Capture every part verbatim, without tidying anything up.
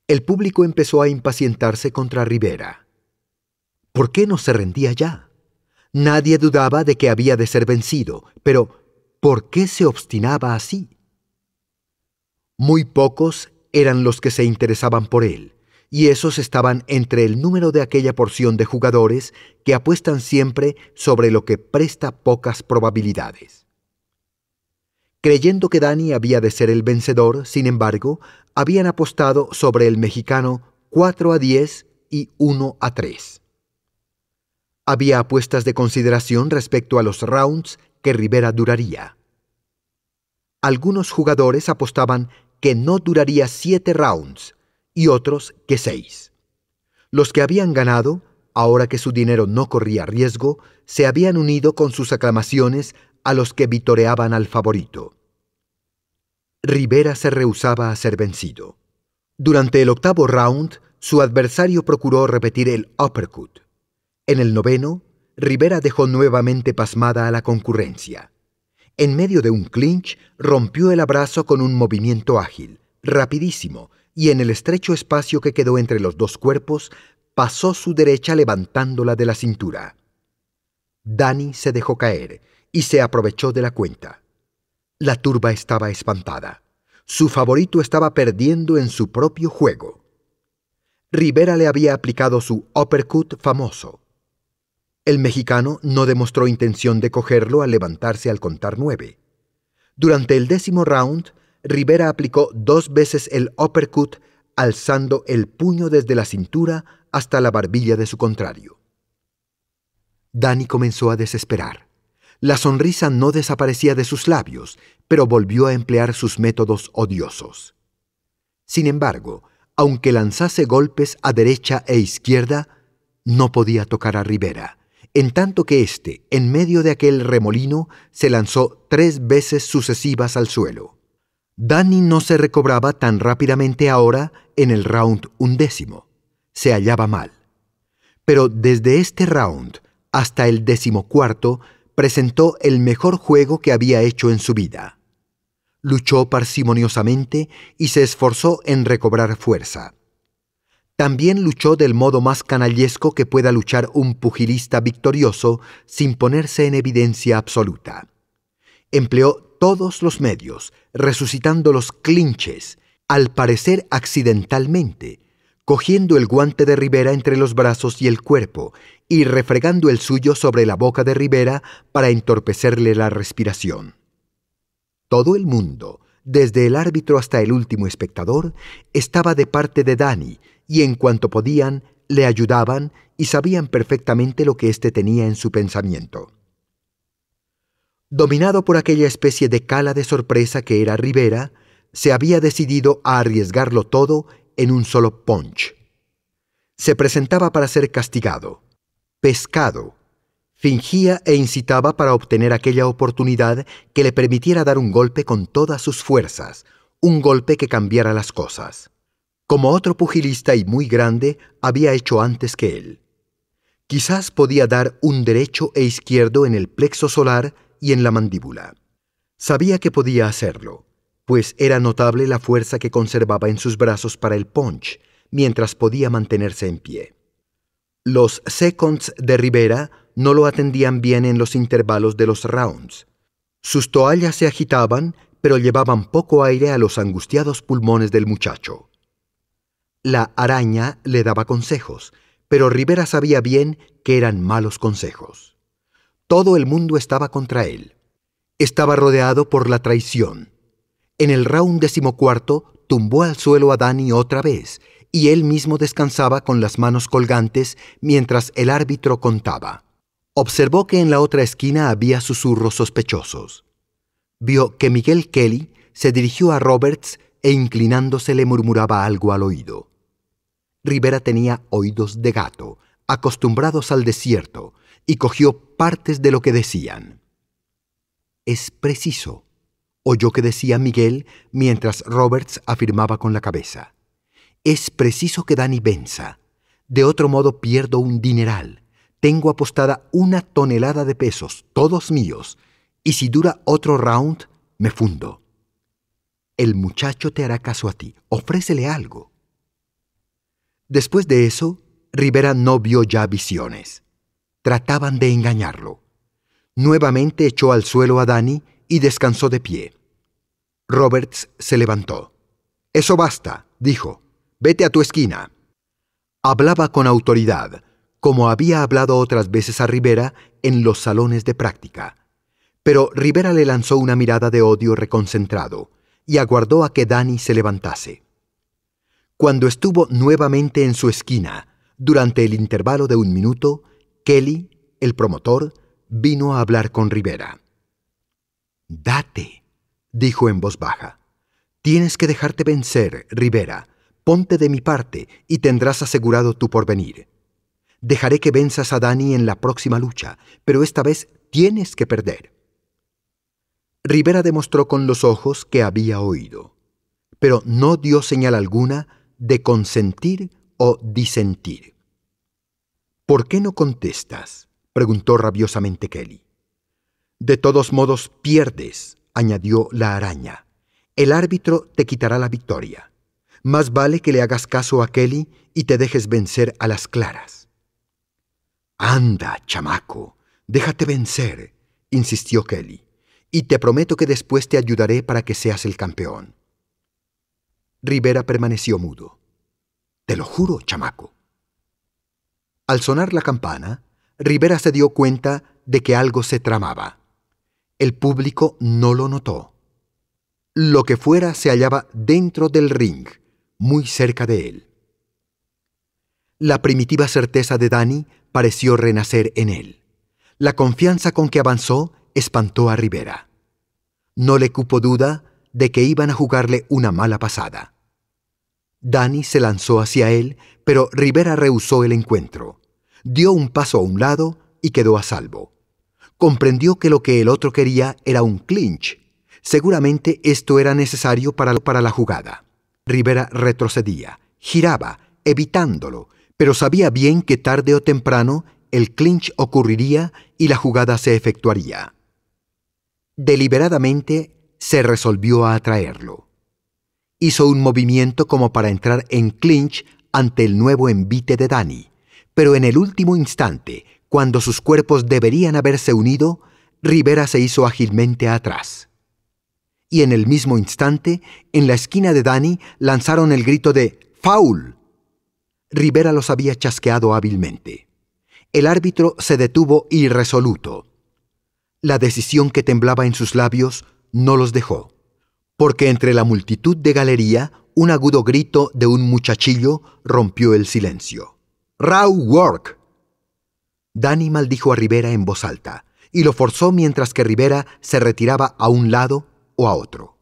El público empezó a impacientarse contra Rivera. ¿Por qué no se rendía ya? Nadie dudaba de que había de ser vencido, pero ¿por qué se obstinaba así? Muy pocos eran los que se interesaban por él, y esos estaban entre el número de aquella porción de jugadores que apuestan siempre sobre lo que presta pocas probabilidades. Creyendo que Danny había de ser el vencedor, sin embargo, habían apostado sobre el mexicano cuatro a diez y uno a tres. Había apuestas de consideración respecto a los rounds que Rivera duraría. Algunos jugadores apostaban que no duraría siete rounds y otros que seis. Los que habían ganado, ahora que su dinero no corría riesgo, se habían unido con sus aclamaciones a los que vitoreaban al favorito. Rivera se rehusaba a ser vencido. Durante el octavo round, su adversario procuró repetir el uppercut. En el noveno, Rivera dejó nuevamente pasmada a la concurrencia. En medio de un clinch, rompió el abrazo con un movimiento ágil, rapidísimo, y en el estrecho espacio que quedó entre los dos cuerpos, pasó su derecha levantándola de la cintura. Danny se dejó caer y se aprovechó de la cuenta. La turba estaba espantada. Su favorito estaba perdiendo en su propio juego. Rivera le había aplicado su uppercut famoso. El mexicano no demostró intención de cogerlo al levantarse al contar nueve. Durante el décimo round, Rivera aplicó dos veces el uppercut, alzando el puño desde la cintura hasta la barbilla de su contrario. Danny comenzó a desesperar. La sonrisa no desaparecía de sus labios, pero volvió a emplear sus métodos odiosos. Sin embargo, aunque lanzase golpes a derecha e izquierda, no podía tocar a Rivera, en tanto que éste, en medio de aquel remolino, se lanzó tres veces sucesivas al suelo. Danny no se recobraba tan rápidamente ahora en el round undécimo. Se hallaba mal. Pero desde este round hasta el decimocuarto presentó el mejor juego que había hecho en su vida. Luchó parsimoniosamente y se esforzó en recobrar fuerza. También luchó del modo más canallesco que pueda luchar un pugilista victorioso sin ponerse en evidencia absoluta. Empleó todos los medios, resucitando los clinches, al parecer accidentalmente, cogiendo el guante de Rivera entre los brazos y el cuerpo y refregando el suyo sobre la boca de Rivera para entorpecerle la respiración. Todo el mundo, desde el árbitro hasta el último espectador, estaba de parte de Danny y en cuanto podían, le ayudaban y sabían perfectamente lo que éste tenía en su pensamiento. Dominado por aquella especie de cala de sorpresa que era Rivera, se había decidido a arriesgarlo todo en un solo punch. Se presentaba para ser castigado, pescado, fingía e incitaba para obtener aquella oportunidad que le permitiera dar un golpe con todas sus fuerzas, un golpe que cambiara las cosas, como otro pugilista y muy grande había hecho antes que él. Quizás podía dar un derecho e izquierdo en el plexo solar y en la mandíbula. Sabía que podía hacerlo, pues era notable la fuerza que conservaba en sus brazos para el punch, mientras podía mantenerse en pie. Los seconds de Rivera no lo atendían bien en los intervalos de los rounds. Sus toallas se agitaban, pero llevaban poco aire a los angustiados pulmones del muchacho. La araña le daba consejos, pero Rivera sabía bien que eran malos consejos. Todo el mundo estaba contra él. Estaba rodeado por la traición. En el round decimocuarto tumbó al suelo a Danny otra vez, y él mismo descansaba con las manos colgantes mientras el árbitro contaba. Observó que en la otra esquina había susurros sospechosos. Vio que Miguel Kelly se dirigió a Roberts e inclinándose le murmuraba algo al oído. Rivera tenía oídos de gato, acostumbrados al desierto, y cogió partes de lo que decían. «Es preciso», oyó que decía Miguel mientras Roberts afirmaba con la cabeza. «Es preciso que Danny venza. De otro modo pierdo un dineral. Tengo apostada una tonelada de pesos, todos míos, y si dura otro round, me fundo. El muchacho te hará caso a ti. Ofrécele algo». Después de eso, Rivera no vio ya visiones. Trataban de engañarlo. Nuevamente echó al suelo a Danny y descansó de pie. Roberts se levantó. «Eso basta», dijo. «Vete a tu esquina». Hablaba con autoridad, como había hablado otras veces a Rivera en los salones de práctica. Pero Rivera le lanzó una mirada de odio reconcentrado y aguardó a que Danny se levantase. Cuando estuvo nuevamente en su esquina, durante el intervalo de un minuto, Kelly, el promotor, vino a hablar con Rivera. «Date», dijo en voz baja. «Tienes que dejarte vencer, Rivera. Ponte de mi parte y tendrás asegurado tu porvenir. Dejaré que venzas a Danny en la próxima lucha, pero esta vez tienes que perder». Rivera demostró con los ojos que había oído, pero no dio señal alguna de consentir o disentir. «¿Por qué no contestas?», preguntó rabiosamente Kelly. «De todos modos pierdes», añadió la araña. «El árbitro te quitará la victoria. Más vale que le hagas caso a Kelly y te dejes vencer a las claras». «Anda, chamaco, déjate vencer», insistió Kelly, «y te prometo que después te ayudaré para que seas el campeón». Rivera permaneció mudo. «Te lo juro, chamaco». Al sonar la campana, Rivera se dio cuenta de que algo se tramaba. El público no lo notó. Lo que fuera se hallaba dentro del ring, muy cerca de él. La primitiva certeza de Danny pareció renacer en él. La confianza con que avanzó espantó a Rivera. No le cupo duda de que iban a jugarle una mala pasada. Danny se lanzó hacia él, pero Rivera rehusó el encuentro. Dio un paso a un lado y quedó a salvo. Comprendió que lo que el otro quería era un clinch. Seguramente esto era necesario para, para la jugada. Rivera retrocedía, giraba, evitándolo, pero sabía bien que tarde o temprano el clinch ocurriría y la jugada se efectuaría. Deliberadamente se resolvió a atraerlo. Hizo un movimiento como para entrar en clinch ante el nuevo envite de Danny, pero en el último instante, cuando sus cuerpos deberían haberse unido, Rivera se hizo ágilmente atrás. Y en el mismo instante, en la esquina de Danny, lanzaron el grito de «¡Foul!». Rivera los había chasqueado hábilmente. El árbitro se detuvo irresoluto. La decisión que temblaba en sus labios no los dejó, porque entre la multitud de galería, un agudo grito de un muchachillo rompió el silencio. «¡Raw work!». Danny maldijo a Rivera en voz alta, y lo forzó mientras que Rivera se retiraba a un lado o a otro.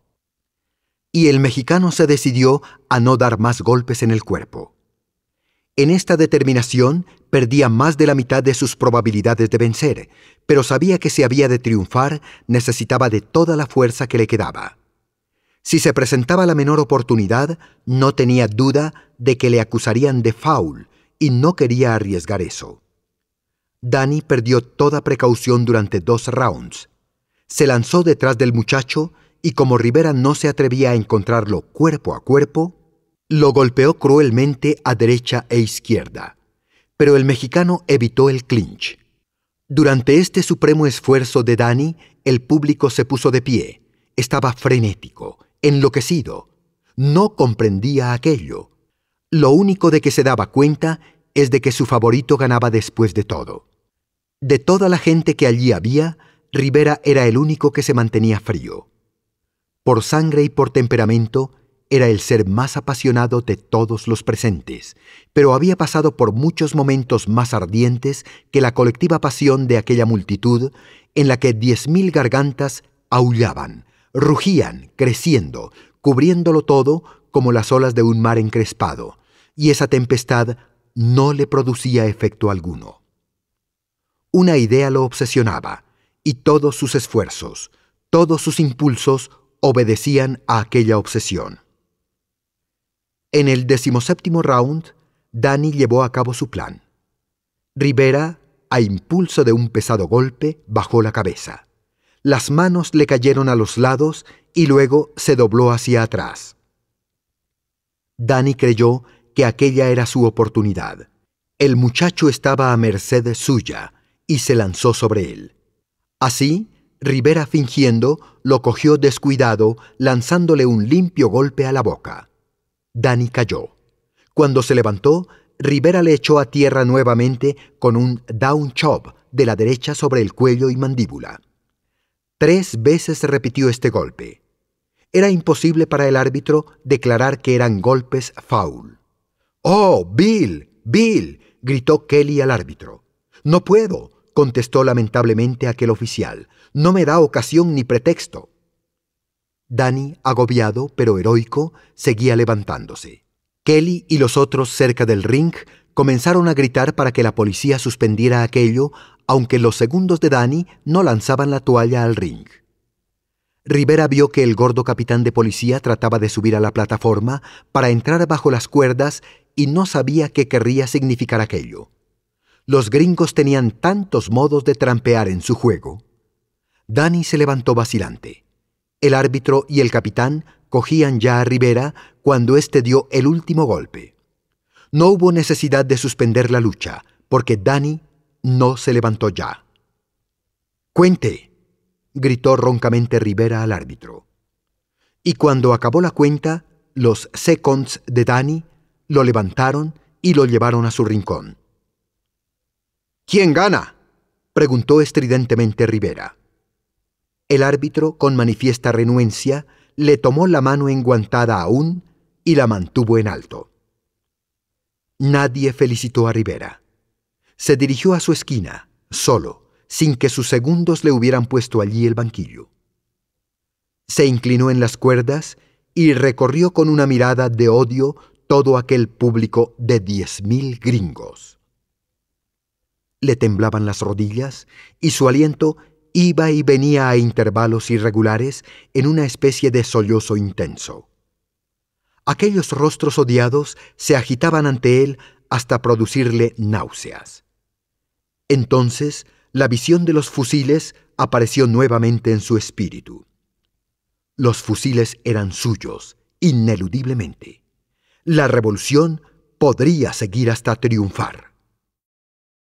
Y el mexicano se decidió a no dar más golpes en el cuerpo. En esta determinación perdía más de la mitad de sus probabilidades de vencer, pero sabía que si había de triunfar necesitaba de toda la fuerza que le quedaba. Si se presentaba la menor oportunidad, no tenía duda de que le acusarían de foul y no quería arriesgar eso. Danny perdió toda precaución durante dos rounds. Se lanzó detrás del muchacho y como Rivera no se atrevía a encontrarlo cuerpo a cuerpo, lo golpeó cruelmente a derecha e izquierda. Pero el mexicano evitó el clinch. Durante este supremo esfuerzo de Danny, el público se puso de pie. Estaba frenético, enloquecido. No comprendía aquello. Lo único de que se daba cuenta es de que su favorito ganaba después de todo. De toda la gente que allí había, Rivera era el único que se mantenía frío. Por sangre y por temperamento, era el ser más apasionado de todos los presentes, pero había pasado por muchos momentos más ardientes que la colectiva pasión de aquella multitud en la que diez mil gargantas aullaban, rugían, creciendo, cubriéndolo todo como las olas de un mar encrespado, y esa tempestad no le producía efecto alguno. Una idea lo obsesionaba, y todos sus esfuerzos, todos sus impulsos obedecían a aquella obsesión. En el decimoséptimo round, Danny llevó a cabo su plan. Rivera, a impulso de un pesado golpe, bajó la cabeza. Las manos le cayeron a los lados y luego se dobló hacia atrás. Danny creyó que aquella era su oportunidad. El muchacho estaba a merced suya y se lanzó sobre él. Así, Rivera, fingiendo, lo cogió descuidado, lanzándole un limpio golpe a la boca. Danny cayó. Cuando se levantó, Rivera le echó a tierra nuevamente con un down chop de la derecha sobre el cuello y mandíbula. Tres veces repitió este golpe. Era imposible para el árbitro declarar que eran golpes foul. «¡Oh, Bill! ¡Bill!», gritó Kelly al árbitro. «No puedo», contestó lamentablemente aquel oficial. «No me da ocasión ni pretexto». Danny, agobiado pero heroico, seguía levantándose. Kelly y los otros cerca del ring comenzaron a gritar para que la policía suspendiera aquello, aunque los segundos de Danny no lanzaban la toalla al ring. Rivera vio que el gordo capitán de policía trataba de subir a la plataforma para entrar bajo las cuerdas y no sabía qué querría significar aquello. Los gringos tenían tantos modos de trampear en su juego. Danny se levantó vacilante. El árbitro y el capitán cogían ya a Rivera cuando éste dio el último golpe. No hubo necesidad de suspender la lucha, porque Danny no se levantó ya. «¡Cuente!», gritó roncamente Rivera al árbitro. Y cuando acabó la cuenta, los seconds de Danny lo levantaron y lo llevaron a su rincón. «¿Quién gana?», preguntó estridentemente Rivera. El árbitro, con manifiesta renuencia, le tomó la mano enguantada aún y la mantuvo en alto. Nadie felicitó a Rivera. Se dirigió a su esquina, solo, sin que sus segundos le hubieran puesto allí el banquillo. Se inclinó en las cuerdas y recorrió con una mirada de odio todo aquel público de diez mil gringos. Le temblaban las rodillas y su aliento iba y venía a intervalos irregulares en una especie de sollozo intenso. Aquellos rostros odiados se agitaban ante él hasta producirle náuseas. Entonces, la visión de los fusiles apareció nuevamente en su espíritu. Los fusiles eran suyos, ineludiblemente. La revolución podría seguir hasta triunfar.